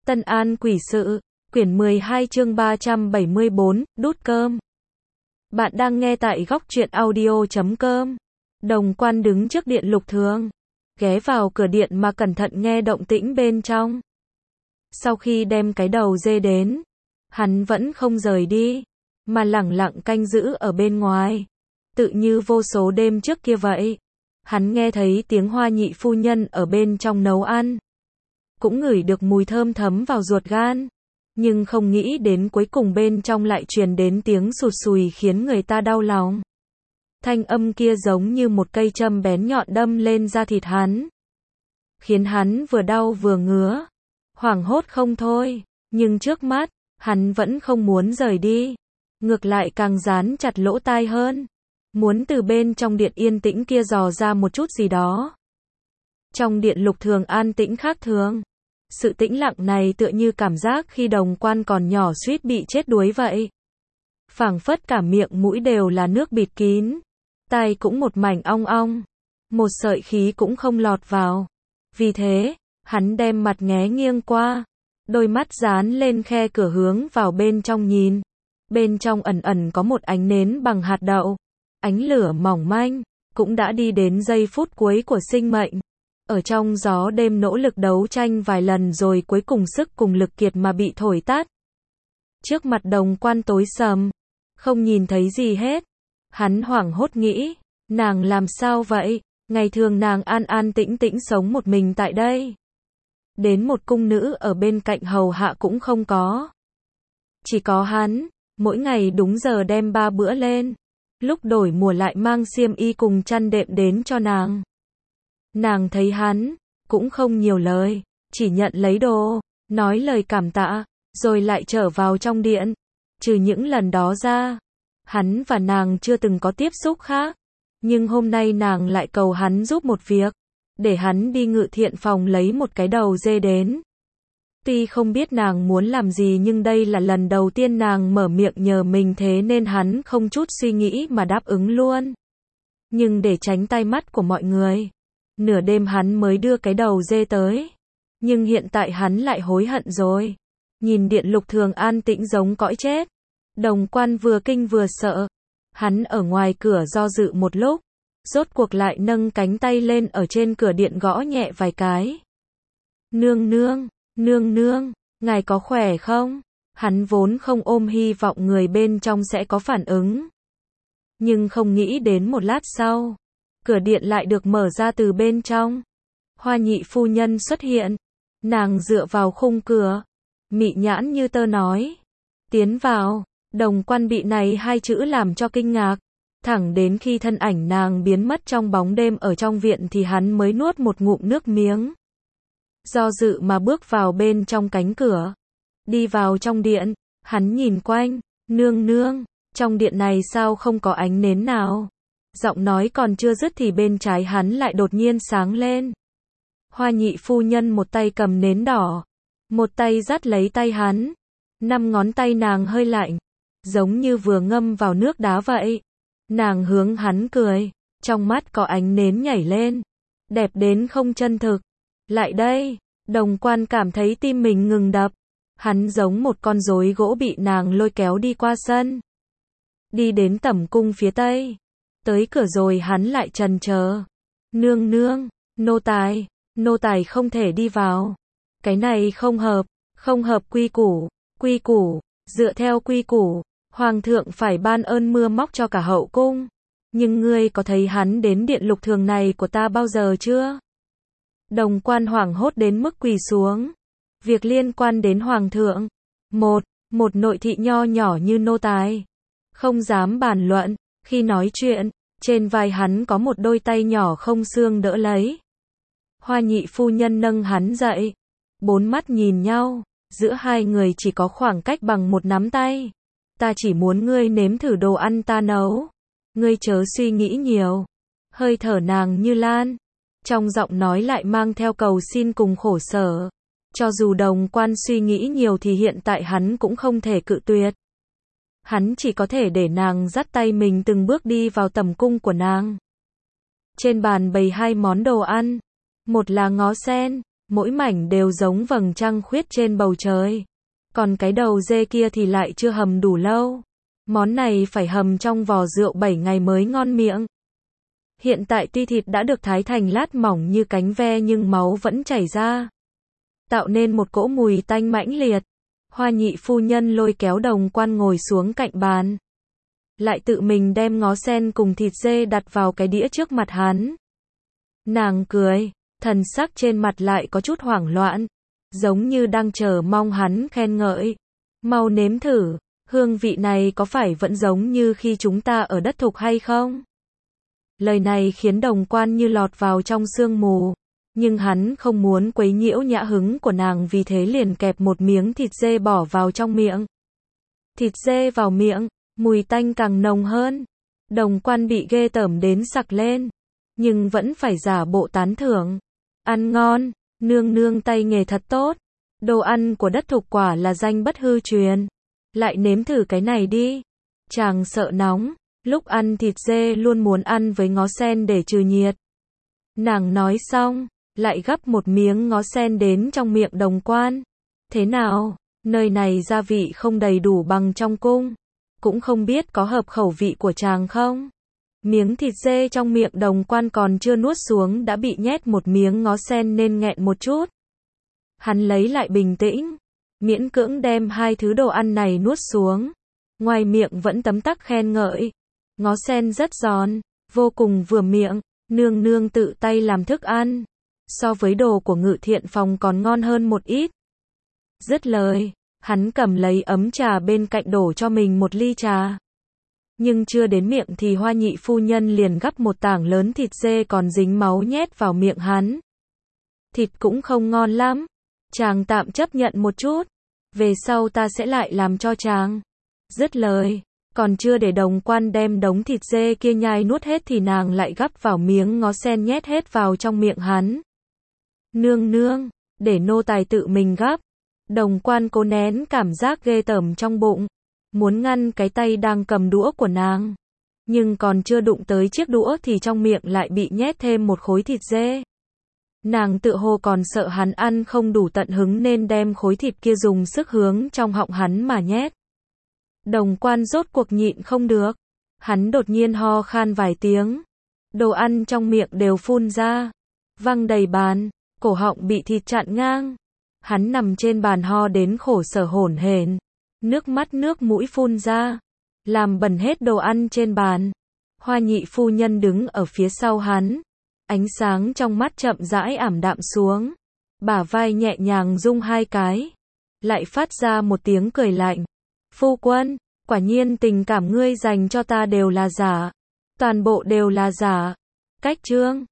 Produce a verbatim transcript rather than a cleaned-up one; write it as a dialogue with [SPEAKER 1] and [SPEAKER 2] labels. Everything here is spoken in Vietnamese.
[SPEAKER 1] Tân An Quỷ Sự, quyển mười hai chương ba trăm bảy mươi bốn, đút cơm. Bạn đang nghe tại góc truyện audio chấm com. Đồng Quan đứng trước điện Lục Thường, ghé vào cửa điện mà cẩn thận nghe động tĩnh bên trong. Sau khi đem cái đầu dê đến, hắn vẫn không rời đi, mà lẳng lặng canh giữ ở bên ngoài. Tự như vô số đêm trước kia vậy. Hắn nghe thấy tiếng Hoa nhị phu nhân ở bên trong nấu ăn. Cũng ngửi được mùi thơm thấm vào ruột gan. Nhưng không nghĩ đến cuối cùng bên trong lại truyền đến tiếng sụt sùi khiến người ta đau lòng. Thanh âm kia giống như một cây châm bén nhọn đâm lên da thịt hắn. Khiến hắn vừa đau vừa ngứa. Hoảng hốt không thôi. Nhưng trước mắt, hắn vẫn không muốn rời đi. Ngược lại càng dán chặt lỗ tai hơn. Muốn từ bên trong điện yên tĩnh kia dò ra một chút gì đó. Trong điện Lục Thường an tĩnh khác thường. Sự tĩnh lặng này tựa như cảm giác khi Đồng Quan còn nhỏ suýt bị chết đuối vậy. Phảng phất cả miệng mũi đều là nước bịt kín. Tai cũng một mảnh ong ong. Một sợi khí cũng không lọt vào. Vì thế, hắn đem mặt nghé nghiêng qua. Đôi mắt dán lên khe cửa hướng vào bên trong nhìn. Bên trong ẩn ẩn có một ánh nến bằng hạt đậu. Ánh lửa mỏng manh, cũng đã đi đến giây phút cuối của sinh mệnh. Ở trong gió đêm nỗ lực đấu tranh vài lần rồi cuối cùng sức cùng lực kiệt mà bị thổi tắt. Trước mặt Đồng Quan tối sầm, không nhìn thấy gì hết. Hắn hoảng hốt nghĩ, nàng làm sao vậy? Ngày thường nàng an an tĩnh tĩnh sống một mình tại đây. Đến một cung nữ ở bên cạnh hầu hạ cũng không có. Chỉ có hắn, mỗi ngày đúng giờ đem ba bữa lên. Lúc đổi mùa lại mang xiêm y cùng chăn đệm đến cho nàng. Nàng thấy hắn, cũng không nhiều lời, chỉ nhận lấy đồ, nói lời cảm tạ, rồi lại trở vào trong điện. Trừ những lần đó ra, hắn và nàng chưa từng có tiếp xúc khác. Nhưng hôm nay nàng lại cầu hắn giúp một việc, để hắn đi Ngự Thiện phòng lấy một cái đầu dê đến. Tuy không biết nàng muốn làm gì nhưng đây là lần đầu tiên nàng mở miệng nhờ mình thế nên hắn không chút suy nghĩ mà đáp ứng luôn. Nhưng để tránh tai mắt của mọi người, nửa đêm hắn mới đưa cái đầu dê tới. Nhưng hiện tại hắn lại hối hận rồi. Nhìn điện Lục Thường an tĩnh giống cõi chết. Đồng Quan vừa kinh vừa sợ. Hắn ở ngoài cửa do dự một lúc. Rốt cuộc lại nâng cánh tay lên ở trên cửa điện gõ nhẹ vài cái. Nương nương, nương nương, ngài có khỏe không? Hắn vốn không ôm hy vọng người bên trong sẽ có phản ứng. Nhưng không nghĩ đến một lát sau. Cửa điện lại được mở ra từ bên trong. Hoa nhị phu nhân xuất hiện. Nàng dựa vào khung cửa. Mị nhãn như tơ nói. Tiến vào. Đồng Quan bị này hai chữ làm cho kinh ngạc. Thẳng đến khi thân ảnh nàng biến mất trong bóng đêm ở trong viện thì hắn mới nuốt một ngụm nước miếng. Do dự mà bước vào bên trong cánh cửa. Đi vào trong điện. Hắn nhìn quanh. Nương nương. Trong điện này sao không có ánh nến nào? Giọng nói còn chưa dứt thì bên trái hắn lại đột nhiên sáng lên. Hoa nhị phu nhân một tay cầm nến đỏ, một tay dắt lấy tay hắn. Năm ngón tay nàng hơi lạnh, giống như vừa ngâm vào nước đá vậy. Nàng hướng hắn cười, trong mắt có ánh nến nhảy lên. Đẹp đến không chân thực. Lại đây, Đồng Quan cảm thấy tim mình ngừng đập. Hắn giống một con rối gỗ bị nàng lôi kéo đi qua sân. Đi đến tẩm cung phía tây. Tới cửa rồi hắn lại chần chờ. Nương nương, nô tài, nô tài không thể đi vào. Cái này không hợp, không hợp quy củ, quy củ, dựa theo quy củ, hoàng thượng phải ban ơn mưa móc cho cả hậu cung. Nhưng ngươi có thấy hắn đến điện Lục Thường này của ta bao giờ chưa? Đồng Quan hoảng hốt đến mức quỳ xuống. Việc liên quan đến hoàng thượng. Một, một nội thị nho nhỏ như nô tài. Không dám bàn luận. Khi nói chuyện, trên vai hắn có một đôi tay nhỏ không xương đỡ lấy. Hoa nhị phu nhân nâng hắn dậy. Bốn mắt nhìn nhau, giữa hai người chỉ có khoảng cách bằng một nắm tay. Ta chỉ muốn ngươi nếm thử đồ ăn ta nấu. Ngươi chớ suy nghĩ nhiều. Hơi thở nàng như lan. Trong giọng nói lại mang theo cầu xin cùng khổ sở. Cho dù Đồng Quan suy nghĩ nhiều thì hiện tại hắn cũng không thể cự tuyệt. Hắn chỉ có thể để nàng dắt tay mình từng bước đi vào tầm cung của nàng. Trên bàn bày hai món đồ ăn. Một là ngó sen, mỗi mảnh đều giống vầng trăng khuyết trên bầu trời. Còn cái đầu dê kia thì lại chưa hầm đủ lâu. Món này phải hầm trong vò rượu bảy ngày mới ngon miệng. Hiện tại tuy thịt đã được thái thành lát mỏng như cánh ve nhưng máu vẫn chảy ra, tạo nên một cỗ mùi tanh mãnh liệt. Hoa nhị phu nhân lôi kéo Đồng Quan ngồi xuống cạnh bàn, lại tự mình đem ngó sen cùng thịt dê đặt vào cái đĩa trước mặt hắn. Nàng cười, thần sắc trên mặt lại có chút hoảng loạn, giống như đang chờ mong hắn khen ngợi. Mau nếm thử, hương vị này có phải vẫn giống như khi chúng ta ở đất thục hay không? Lời này khiến Đồng Quan như lọt vào trong sương mù, nhưng hắn không muốn quấy nhiễu nhã hứng của nàng, vì thế liền kẹp một miếng thịt dê bỏ vào trong miệng. Thịt dê vào miệng, mùi tanh càng nồng hơn. Đồng Quan bị ghê tởm đến sặc lên, nhưng vẫn phải giả bộ tán thưởng. Ăn ngon, nương nương tay nghề thật tốt. Đồ ăn của đất thục quả là danh bất hư truyền. Lại nếm thử cái này đi. Chàng sợ nóng, lúc ăn thịt dê luôn muốn ăn với ngó sen để trừ nhiệt. Nàng nói xong, lại gắp một miếng ngó sen đến trong miệng Đồng Quan. Thế nào, nơi này gia vị không đầy đủ bằng trong cung, cũng không biết có hợp khẩu vị của chàng không? Miếng thịt dê trong miệng Đồng Quan còn chưa nuốt xuống đã bị nhét một miếng ngó sen nên nghẹn một chút. Hắn lấy lại bình tĩnh, miễn cưỡng đem hai thứ đồ ăn này nuốt xuống. Ngoài miệng vẫn tấm tắc khen ngợi. Ngó sen rất giòn, vô cùng vừa miệng, nương nương tự tay làm thức ăn. So với đồ của Ngự Thiện Phòng còn ngon hơn một ít. Dứt lời, hắn cầm lấy ấm trà bên cạnh đổ cho mình một ly trà. Nhưng chưa đến miệng thì Hoa nhị phu nhân liền gắp một tảng lớn thịt dê còn dính máu nhét vào miệng hắn. Thịt cũng không ngon lắm, chàng tạm chấp nhận một chút, về sau ta sẽ lại làm cho chàng. Dứt lời, còn chưa để Đồng Quan đem đống thịt dê kia nhai nuốt hết thì nàng lại gắp vào miếng ngó sen nhét hết vào trong miệng hắn. Nương nương, để nô tài tự mình gắp. Đồng Quan cố nén cảm giác ghê tởm trong bụng, muốn ngăn cái tay đang cầm đũa của nàng, nhưng còn chưa đụng tới chiếc đũa thì trong miệng lại bị nhét thêm một khối thịt dê. Nàng tự hồ còn sợ hắn ăn không đủ tận hứng nên đem khối thịt kia dùng sức hướng trong họng hắn mà nhét. Đồng Quan rốt cuộc nhịn không được, hắn đột nhiên ho khan vài tiếng, đồ ăn trong miệng đều phun ra, văng đầy bàn, cổ họng bị thịt chặn ngang. Hắn nằm trên bàn ho đến khổ sở hổn hển, nước mắt nước mũi phun ra, làm bẩn hết đồ ăn trên bàn. Hoa nhị phu nhân đứng ở phía sau hắn, ánh sáng trong mắt chậm rãi ảm đạm xuống, bả vai nhẹ nhàng rung hai cái, lại phát ra một tiếng cười lạnh. Phu quân, quả nhiên tình cảm ngươi dành cho ta đều là giả, toàn bộ đều là giả. Cách chương